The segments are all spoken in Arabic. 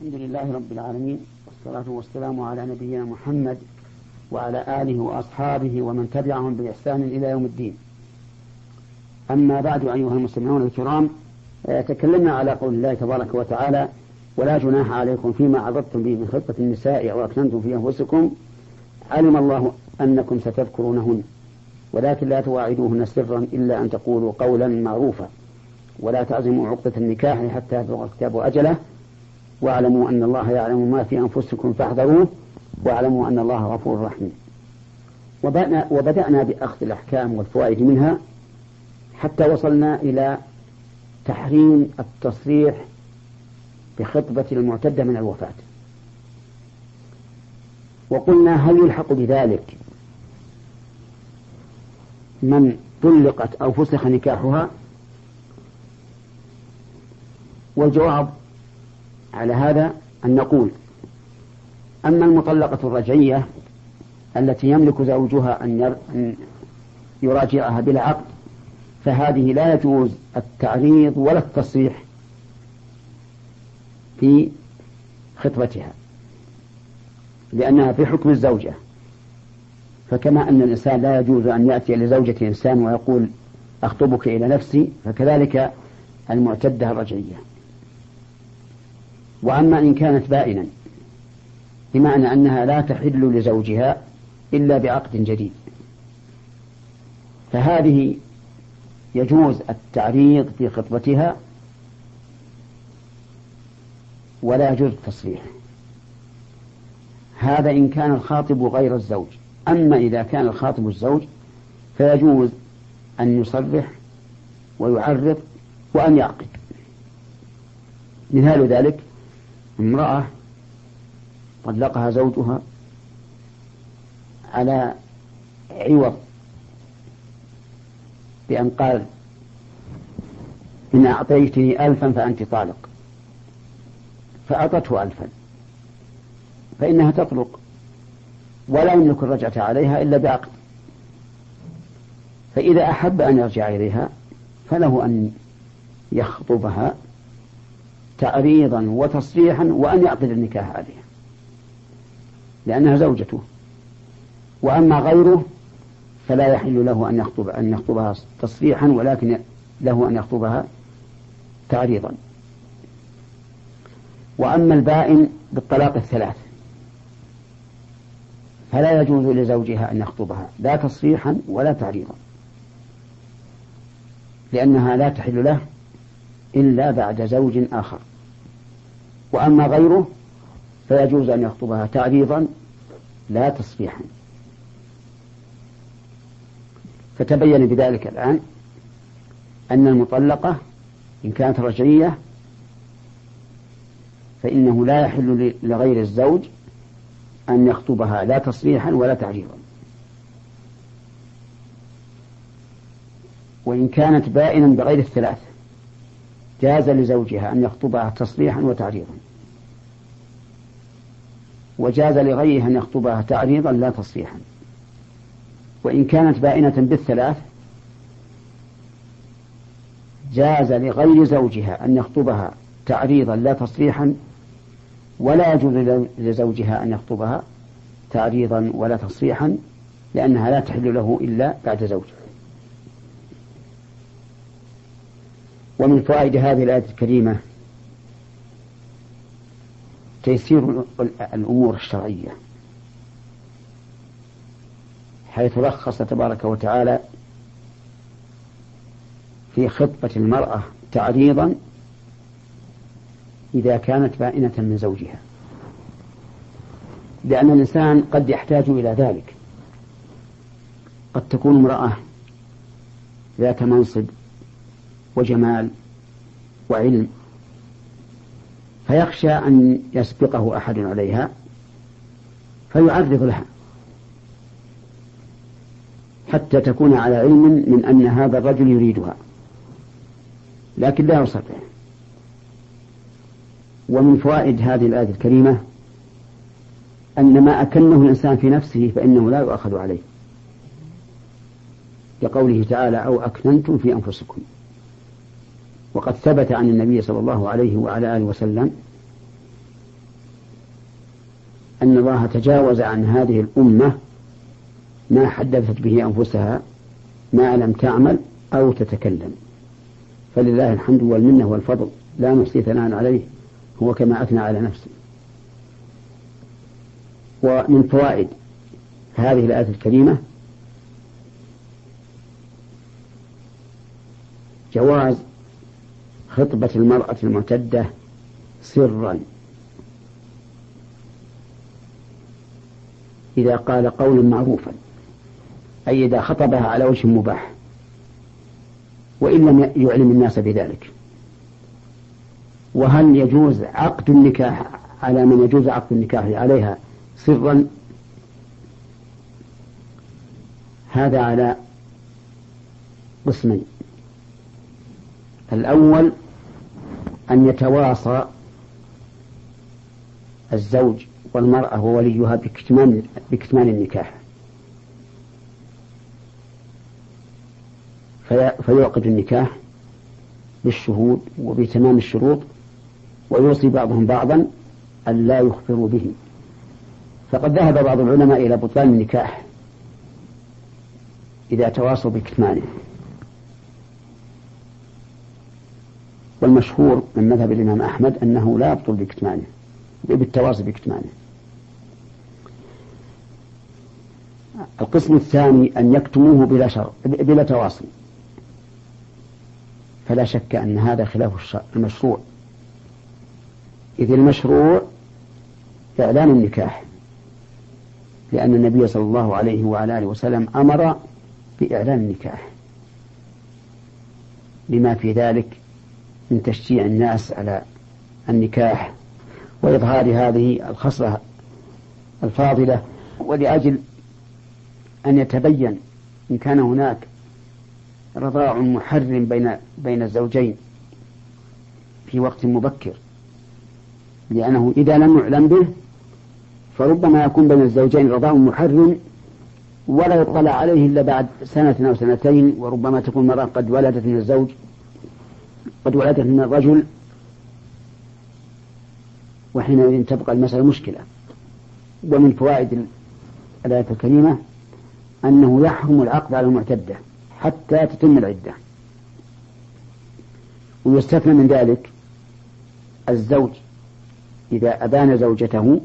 الحمد لله رب العالمين، والصلاة والسلام على نبينا محمد وعلى آله وأصحابه ومن تبعهم بإحسان إلى يوم الدين. أما بعد، أيها المستمعون الكرام، تكلمنا على قول الله تبارك وتعالى: ولا جناح عليكم فيما عرضتم به من خطبة النساء أو أكننتم في أنفسكم، علم الله أنكم ستذكرونهن ولكن لا تواعدوهن سرا إلا أن تقولوا قولا معروفا ولا تعزموا عقدة النكاح حتى يبلغ الكتاب أجله واعلموا أن الله يعلم ما في أنفسكم فاحذروه واعلموا أن الله غفور رحيم. وبدأنا بأخذ الأحكام والفوائد منها حتى وصلنا إلى تحريم التصريح بخطبة المعتدة من الوفاة، وقلنا: هل يلحق بذلك من طلقت أو فسخ نكاحها؟ والجواب على هذا أن نقول: أما المطلقة الرجعية التي يملك زوجها أن يراجعها بلا عقد، فهذه لا يجوز التعريض ولا التصريح في خطبتها، لأنها في حكم الزوجة. فكما أن الإنسان لا يجوز أن يأتي لزوجة إنسان ويقول: أخطبك إلى نفسي، فكذلك المعتدة الرجعية. وأما إن كانت بائنا، بمعنى أنها لا تحل لزوجها إلا بعقد جديد، فهذه يجوز التعريض في خطبتها ولا يجوز التصريح. هذا إن كان الخاطب غير الزوج. أما إذا كان الخاطب الزوج فيجوز أن يصرح ويعرض وأن يعقد. مثال ذلك: امرأة طلقها زوجها على عوض بأن قال: إن أعطيتني 1000 فأنت طالق، فأعطته 1000، فإنها تطلق ولا يملك الرجعة عليها إلا بعقد. فإذا أحب أن يرجع إليها فله أن يخطبها تعريضا وتصريحا وأن يعقد النكاح عليها، لأنها زوجته. وأما غيره فلا يحل له أن يخطبها تصريحا، ولكن له أن يخطبها تعريضا. وأما البائن بالطلاق الثلاث فلا يجوز لزوجها أن يخطبها لا تصريحا ولا تعريضا، لأنها لا تحل له إلا بعد زوج آخر. وأما غيره فيجوز أن يخطبها تعريضا لا تصريحا. فتبين بذلك الآن أن المطلقة إن كانت رجعية فإنه لا يحل لغير الزوج أن يخطبها لا تصريحا ولا تعريضا. وإن كانت بائنا بغير الثلاث جاز لزوجها أن يخطبها تصريحا وتعريضا، وجاز لغيرها أن يخطبها تعريضا لا تصريحا. وإن كانت بائنة بالثلاث جاز لغير زوجها أن يخطبها تعريضا لا تصريحا، ولا يجوز لزوجها أن يخطبها تعريضا ولا تصريحا، لأنها لا تحل له إلا بعد زوج. ومن فوائد هذه الآية الكريمة تيسير الأمور الشرعية، حيث رخص تبارك وتعالى في خطبة المرأة تعريضا إذا كانت بائنة من زوجها، لأن الإنسان قد يحتاج إلى ذلك. قد تكون امرأة ذات منصب وجمال وعلم، فيخشى أن يسبقه أحد عليها فيعرض لها حتى تكون على علم من أن هذا الرجل يريدها، لكن لا يصرح. ومن فوائد هذه الآية الكريمة أن ما أكنه الإنسان في نفسه فإنه لا يؤخذ عليه، لقوله تعالى: أو أكننتم في أنفسكم. وقد ثبت عن النبي صلى الله عليه وعلى آله وسلم أن الله تجاوز عن هذه الأمة ما حدثت به أنفسها ما لم تعمل أو تتكلم، فلله الحمد والمنة والفضل، لا نحصي ثناء عليه، هو كما أثنى على نفسه. ومن فوائد هذه الآية الكريمة جواز خطبة المرأة المعتدة سرا إذا قال قولا معروفا، أي إذا خطبها على وجه مباح وإن لم يعلم الناس بذلك. وهل يجوز عقد النكاح على من يجوز عقد النكاح عليها سرا؟ هذا على قسمين. الأول أن يتواصى الزوج والمرأة ووليها بكتمان النكاح، فيعقد النكاح بالشهود وبتمام الشروط، ويوصي بعضهم بعضا أن لا يخبروا به. فقد ذهب بعض العلماء إلى بطلان النكاح إذا تواصوا بكتمانه، والمشهور من مذهب الإمام أحمد أنه لا يبطل بكتمانه بالتواصي بكتمانه. القسم الثاني أن يكتموه بلا تواصي، فلا شك أن هذا خلاف المشروع، إذ المشروع إعلان النكاح، لأن النبي صلى الله عليه وعلى آله وسلم أمر بإعلان النكاح لما في ذلك من تشجيع الناس على النكاح وإظهار هذه الخصلة الفاضلة، ولأجل أن يتبين إن كان هناك رضاع محرم بين الزوجين في وقت مبكر، لأنه إذا لم يعلم به فربما يكون بين الزوجين رضاع محرم ولا يطلع عليه إلا بعد سنة أو سنتين، وربما تكون مرأة قد ولدت من الزوج، قد ولدت من الرجل، وحينئذ تبقى المسألة مشكلة. ومن فوائد الآية الكريمة أنه يحرم العقد على المعتدة حتى تتم العدة، ويستثنى من ذلك الزوج إذا أبان زوجته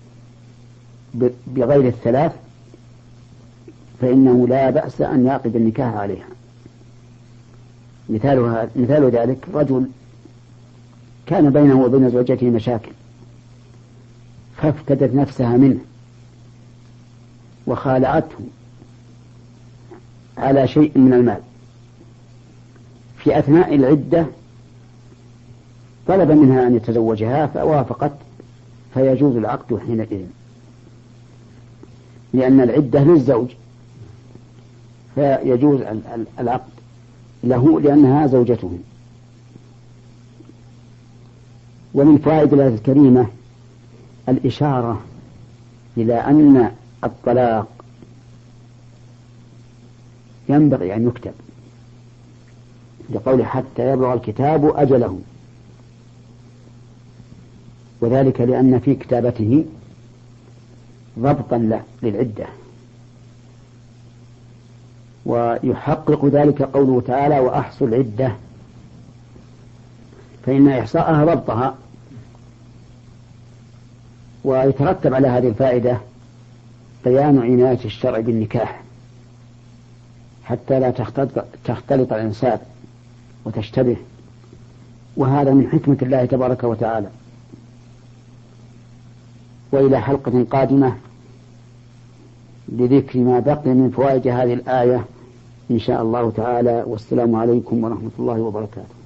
بغير الثلاث فإنه لا بأس أن يعقد النكاح عليها. مثال ذلك رجل كان بينه وبين زوجته مشاكل، فافتدت نفسها منه وخالعته على شيء من المال، في أثناء العدة طلب منها أن يتزوجها فوافقت، فيجوز العقد حينئذ، لأن العدة للزوج فيجوز العقد له لأنها زوجته. ومن فوائد الآية الكريمة الإشارة إلى أن الطلاق ينبغي أن يكتب، لقول حتى يبلغ الكتاب أجله، وذلك لأن في كتابته ضبطا له للعدة، ويحقق ذلك قوله تعالى وأحصوا العدة، فإن إحصاءها ضبطها. ويترتب على هذه الفائدة بيان عناية الشرع بالنكاح حتى لا تختلط الأنساب وتشتبه، وهذا من حكمة الله تبارك وتعالى. وإلى حلقة قادمة لذكر ما بقي من فوائد هذه الآية إن شاء الله تعالى، والسلام عليكم ورحمة الله وبركاته.